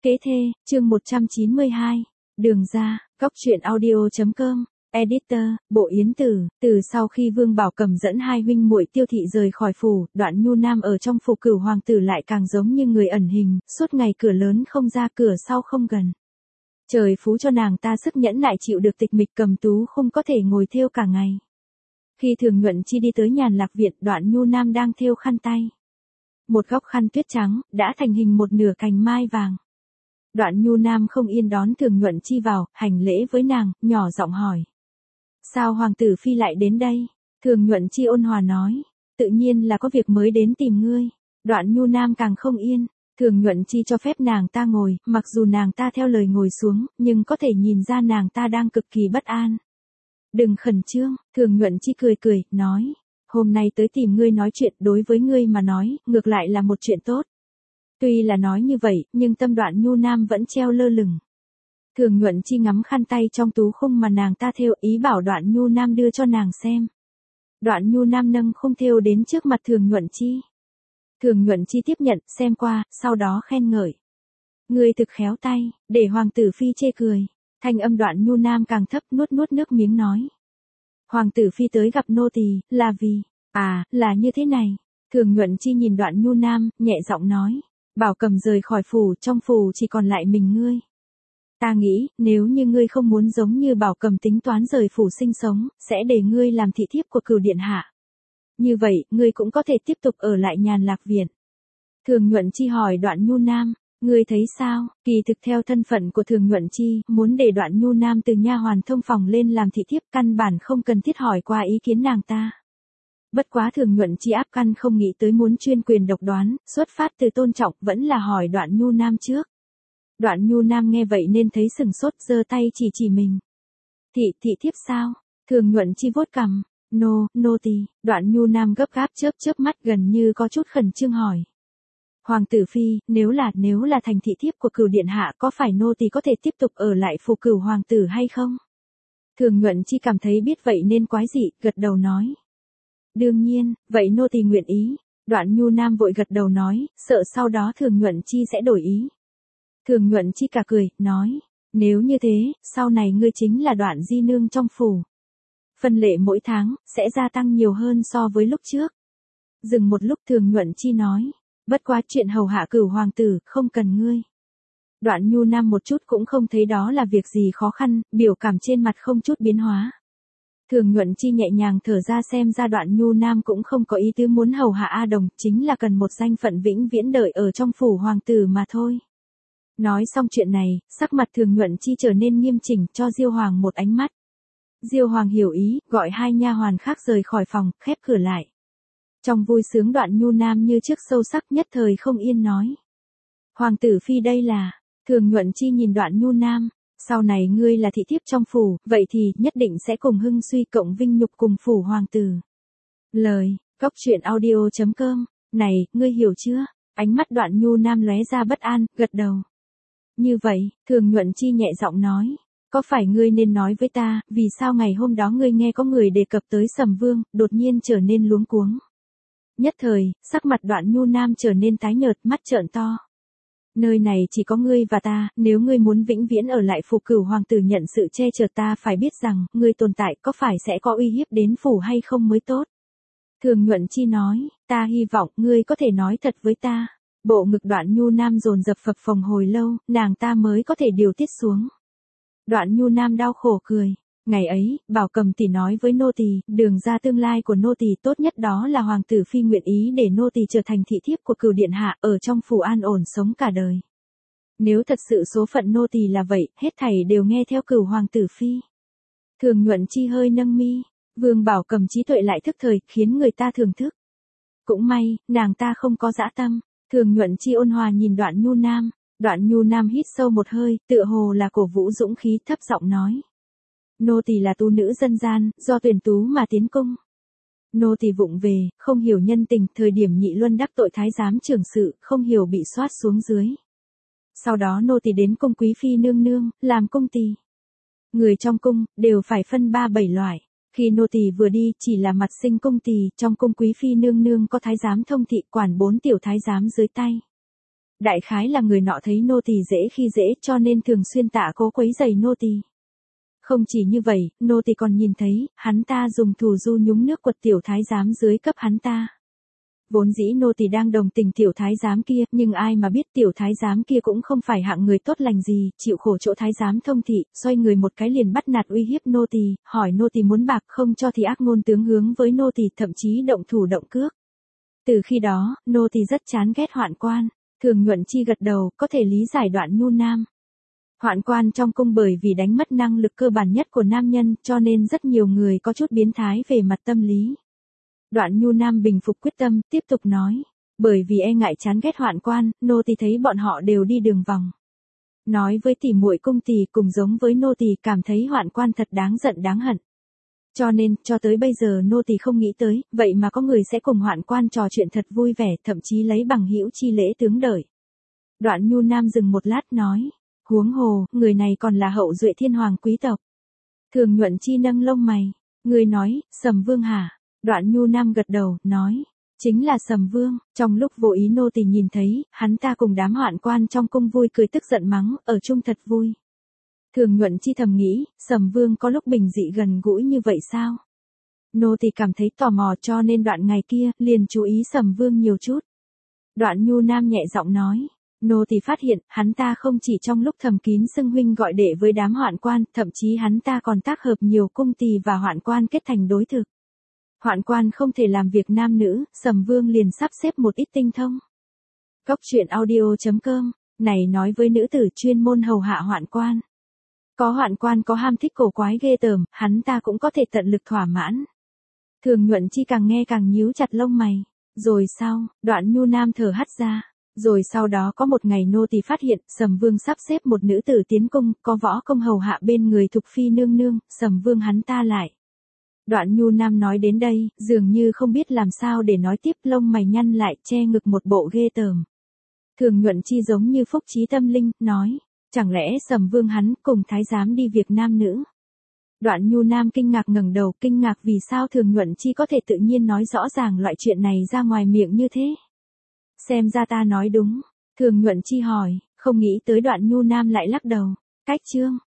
Kế thê, chương 192. Đường ra, góc truyện audio.com. Editor, Bộ Yến Tử. Từ sau khi Vương Bảo Cầm dẫn hai huynh muội Tiêu thị rời khỏi phủ, Đoạn Nhu Nam ở trong phủ Cửu hoàng tử lại càng giống như người ẩn hình, suốt ngày cửa lớn không ra cửa sau không gần. Trời phú cho nàng ta sức nhẫn nại chịu được tịch mịch, Cầm Tú không có thể ngồi thêu cả ngày. Khi Thường Nhuận Chi đi tới Nhàn Lạc viện, Đoạn Nhu Nam đang thêu khăn tay. Một góc khăn tuyết trắng đã thành hình một nửa cành mai vàng. Đoạn Nhu Nam không yên đón Thường Nhuận Chi vào, hành lễ với nàng, nhỏ giọng hỏi: "Sao hoàng tử phi lại đến đây?" Thường Nhuận Chi ôn hòa nói: "Tự nhiên là có việc mới đến tìm ngươi." Đoạn Nhu Nam càng không yên. Thường Nhuận Chi cho phép nàng ta ngồi, mặc dù nàng ta theo lời ngồi xuống, nhưng có thể nhìn ra nàng ta đang cực kỳ bất an. "Đừng khẩn trương." Thường Nhuận Chi cười cười, nói: "Hôm nay tới tìm ngươi nói chuyện, đối với ngươi mà nói, ngược lại là một chuyện tốt." Tuy là nói như vậy, nhưng tâm Đoạn Nhu Nam vẫn treo lơ lửng. Thường Nhuận Chi ngắm khăn tay trong tú khung mà nàng ta thêu, ý bảo Đoạn Nhu Nam đưa cho nàng xem. Đoạn Nhu Nam nâng khung thêu đến trước mặt Thường Nhuận Chi. Thường Nhuận Chi tiếp nhận, xem qua, sau đó khen ngợi: "Ngươi thực khéo tay." Để hoàng tử phi chê cười. Thanh âm Đoạn Nhu Nam càng thấp, nuốt nước miếng nói: "Hoàng tử phi tới gặp nô tỳ, là vì..." "À, là như thế này." Thường Nhuận Chi nhìn Đoạn Nhu Nam, nhẹ giọng nói: "Bảo Cầm rời khỏi phủ, trong phủ chỉ còn lại mình ngươi. Ta nghĩ, nếu như ngươi không muốn giống như Bảo Cầm tính toán rời phủ sinh sống, sẽ để ngươi làm thị thiếp của Cửu điện hạ. Như vậy, ngươi cũng có thể tiếp tục ở lại Nhàn Lạc viện." Thường Nhuận Chi hỏi Đoạn Nhu Nam: "Ngươi thấy sao?" Kỳ thực theo thân phận của Thường Nhuận Chi, muốn để Đoạn Nhu Nam từ nha hoàn thông phòng lên làm thị thiếp, căn bản không cần thiết hỏi qua ý kiến nàng ta. Bất quá Thường Nhuận Chi áp căn không nghĩ tới muốn chuyên quyền độc đoán, xuất phát từ tôn trọng, vẫn là hỏi Đoạn Nhu Nam trước. Đoạn Nhu Nam nghe vậy nên thấy sừng sốt, giơ tay chỉ mình. Thị thiếp sao?" Thường Nhuận Chi vuốt cằm: Nô tỳ." Đoạn Nhu Nam gấp gáp chớp mắt, gần như có chút khẩn trương hỏi: "Hoàng tử phi, nếu là thành thị thiếp của Cửu điện hạ, có phải nô tỳ có thể tiếp tục ở lại phủ Cửu hoàng tử hay không?" Thường Nhuận Chi cảm thấy biết vậy nên quái dị, gật đầu nói: "Đương nhiên, vậy nô tỳ nguyện ý." Đoạn Nhu Nam vội gật đầu nói, sợ sau đó Thường Nhuận Chi sẽ đổi ý. Thường Nhuận Chi cả cười, nói: "Nếu như thế, sau này ngươi chính là Đoạn di nương trong phủ. Phân lệ mỗi tháng sẽ gia tăng nhiều hơn so với lúc trước." Dừng một lúc, Thường Nhuận Chi nói: "Bất quá chuyện hầu hạ Cửu hoàng tử, không cần ngươi." Đoạn Nhu Nam một chút cũng không thấy đó là việc gì khó khăn, biểu cảm trên mặt không chút biến hóa. Thường Nhuận Chi nhẹ nhàng thở ra, xem ra Đoạn Nhu Nam cũng không có ý tứ muốn hầu hạ A Đồng, chính là cần một danh phận vĩnh viễn đợi ở trong phủ hoàng tử mà thôi. Nói xong chuyện này, sắc mặt Thường Nhuận Chi trở nên nghiêm chỉnh, cho Diêu Hoàng một ánh mắt. Diêu Hoàng hiểu ý, gọi hai nha hoàn khác rời khỏi phòng, khép cửa lại. Trong vui sướng, Đoạn Nhu Nam như trước sâu sắc, nhất thời không yên nói: "Hoàng tử phi đây là..." Thường Nhuận Chi nhìn Đoạn Nhu Nam: "Sau này ngươi là thị thiếp trong phủ, vậy thì nhất định sẽ cùng hưng suy cộng vinh nhục cùng phủ hoàng tử." Lời, góc truyện audio.com. "Này, ngươi hiểu chưa?" Ánh mắt Đoạn Nhu Nam lóe ra bất an, gật đầu. "Như vậy," Thường Nhuận Chi nhẹ giọng nói: "Có phải ngươi nên nói với ta, vì sao ngày hôm đó ngươi nghe có người đề cập tới Sầm Vương, đột nhiên trở nên luống cuống?" Nhất thời, sắc mặt Đoạn Nhu Nam trở nên tái nhợt, mắt trợn to. "Nơi này chỉ có ngươi và ta, nếu ngươi muốn vĩnh viễn ở lại phủ Cửu hoàng tử nhận sự che chở, ta phải biết rằng, ngươi tồn tại có phải sẽ có uy hiếp đến phủ hay không mới tốt." Thường Nhuận Chi nói: "Ta hy vọng ngươi có thể nói thật với ta." Bộ ngực Đoạn Nhu Nam dồn dập phập phồng hồi lâu, nàng ta mới có thể điều tiết xuống. Đoạn Nhu Nam đau khổ cười: "Ngày ấy, Bảo Cầm tỷ nói với nô tỳ, đường ra tương lai của nô tỳ tốt nhất đó là hoàng tử phi nguyện ý để nô tỳ trở thành thị thiếp của Cửu điện hạ, ở trong phủ an ổn sống cả đời. Nếu thật sự số phận nô tỳ là vậy, hết thảy đều nghe theo Cửu hoàng tử phi." Thường Nhuận Chi hơi nâng mi. Vương Bảo Cầm trí tuệ lại thức thời, khiến người ta thưởng thức. Cũng may, nàng ta không có dã tâm. Thường Nhuận Chi ôn hòa nhìn Đoạn Nhu Nam. Đoạn Nhu Nam hít sâu một hơi, tựa hồ là cổ vũ dũng khí, thấp giọng nói: "Nô tỳ là tú nữ dân gian, do tuyển tú mà tiến cung. Nô tỳ vụng về, không hiểu nhân tình, thời điểm Nhị Luân đắc tội thái giám trưởng sự, không hiểu bị soát xuống dưới. Sau đó nô tỳ đến cung quý phi nương nương, làm cung tỳ. Người trong cung đều phải phân 3-7 loại. Khi nô tỳ vừa đi, chỉ là mặt sinh cung tỳ, trong cung quý phi nương nương có thái giám thông thị, quản 4 tiểu thái giám dưới tay. Đại khái là người nọ thấy nô tỳ dễ khi dễ cho nên thường xuyên tạ cố quấy giày nô tỳ. Không chỉ như vậy, nô tỳ còn nhìn thấy, hắn ta dùng thù du nhúng nước quật tiểu thái giám dưới cấp hắn ta. Vốn dĩ nô tỳ đang đồng tình tiểu thái giám kia, nhưng ai mà biết tiểu thái giám kia cũng không phải hạng người tốt lành gì, chịu khổ chỗ thái giám thông thị, xoay người một cái liền bắt nạt uy hiếp nô tỳ, hỏi nô tỳ muốn bạc không cho thì ác ngôn tướng hướng với nô tỳ, thậm chí động thủ động cước. Từ khi đó, nô tỳ rất chán ghét Hoạn Quan. Thường Nhuận Chi gật đầu, có thể lý giải Đoạn Nhu Nam. Hoạn Quan trong cung bởi vì đánh mất năng lực cơ bản nhất của nam nhân, cho nên rất nhiều người có chút biến thái về mặt tâm lý. Đoạn Nhu Nam bình phục quyết tâm, tiếp tục nói. Bởi vì e ngại chán ghét Hoạn Quan, nô tỳ thấy bọn họ đều đi đường vòng. Nói với tỷ muội cung tỳ cùng giống với nô tỳ, cảm thấy Hoạn Quan thật đáng giận đáng hận. Cho nên, cho tới bây giờ nô tỳ không nghĩ tới, vậy mà có người sẽ cùng Hoạn Quan trò chuyện thật vui vẻ, thậm chí lấy bằng hữu chi lễ tướng đợi. Đoạn Nhu Nam dừng một lát nói. Huống hồ, người này còn là hậu duệ thiên hoàng quý tộc. Thường Nhuận Chi nâng lông mày. Người nói, Sầm Vương hả? Đoạn Nhu Nam gật đầu, nói. Chính là Sầm Vương. Trong lúc vô ý nô tỳ nhìn thấy, hắn ta cùng đám Hoạn Quan trong cung vui cười tức giận mắng, ở chung thật vui. Thường Nhuận Chi thầm nghĩ, Sầm Vương có lúc bình dị gần gũi như vậy sao? Nô tỳ cảm thấy tò mò cho nên đoạn ngày kia, liền chú ý Sầm Vương nhiều chút. Đoạn Nhu Nam nhẹ giọng nói. Nô tỳ phát hiện, hắn ta không chỉ trong lúc thầm kín xưng huynh gọi đệ với đám Hoạn Quan, thậm chí hắn ta còn tác hợp nhiều cung tỳ và Hoạn Quan kết thành đối thực. Hoạn Quan không thể làm việc nam nữ, Sầm Vương liền sắp xếp một ít tinh thông. Cốc truyện audio.com, này nói với nữ tử chuyên môn hầu hạ Hoạn Quan. Có Hoạn Quan có ham thích cổ quái ghê tởm, hắn ta cũng có thể tận lực thỏa mãn. Thường Nhuận Chi càng nghe càng nhíu chặt lông mày. Rồi sau, Đoạn Nhu Nam thở hắt ra. Rồi sau đó có một ngày nô tỳ phát hiện, Sầm Vương sắp xếp một nữ tử tiến cung, có võ công hầu hạ bên người Thục Phi nương nương, Sầm Vương hắn ta lại. Đoạn Nhu Nam nói đến đây, dường như không biết làm sao để nói tiếp, lông mày nhăn lại, che ngực một bộ ghê tởm. Thường Nhuận Chi giống như phúc trí tâm linh, nói, chẳng lẽ Sầm Vương hắn cùng thái giám đi việc nam nữ? Đoạn Nhu Nam kinh ngạc ngẩng đầu, kinh ngạc vì sao Thường Nhuận Chi có thể tự nhiên nói rõ ràng loại chuyện này ra ngoài miệng như thế. Xem ra ta nói đúng. Thường Nhuận Chi hỏi, không nghĩ tới Đoạn Nhu Nam lại lắc đầu. Cách chương.